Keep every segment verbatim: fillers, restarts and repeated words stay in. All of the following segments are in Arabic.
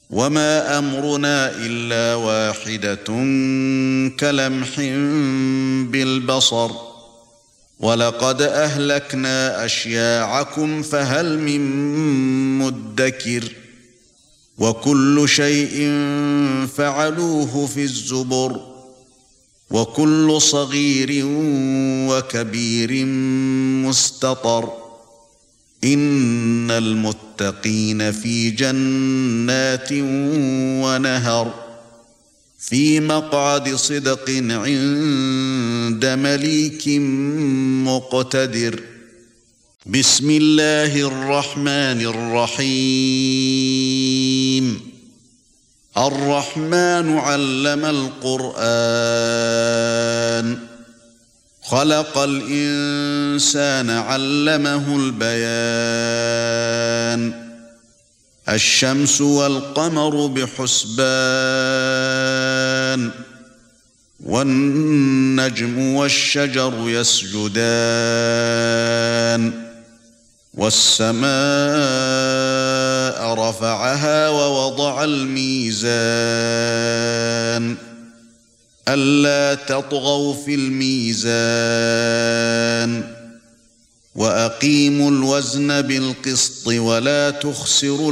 وما أمرنا إلا واحدة كلمح بالبصر ولقد أهلكنا أشياعكم فهل من مدكر وكل شيء فعلوه في الزبر وكل صغير وكبير مستطر إن المتقين في جنات ونهر في مقعد صدق عند مليك مقتدر بسم الله الرحمن الرحيم الرحمن علم القرآن خلق الإنسان علمه البيان الشمس والقمر بحسبان والنجم والشجر يسجدان والسماء رفعها ووضع الميزان ألا تطغوا في الميزان وأقيموا الوزن بالقسط ولا تخسروا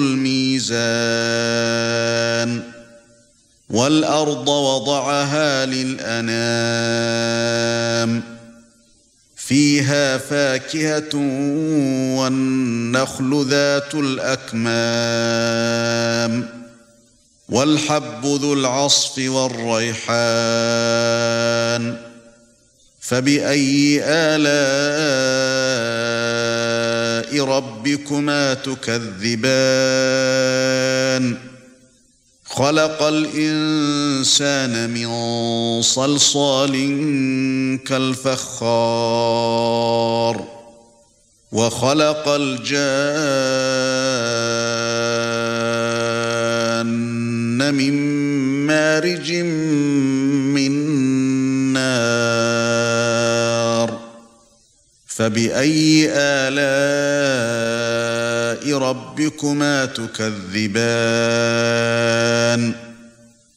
الميزان والأرض وضعها للأنام فيها فاكهة والنخل ذات الأكمام والحب ذو العصف والريحان فبأي آلاء ربكما تكذبان خلق الإنسان من صلصال كالفخار وخلق الجان من مارج من نار فبأي آلاء ربكما تكذبان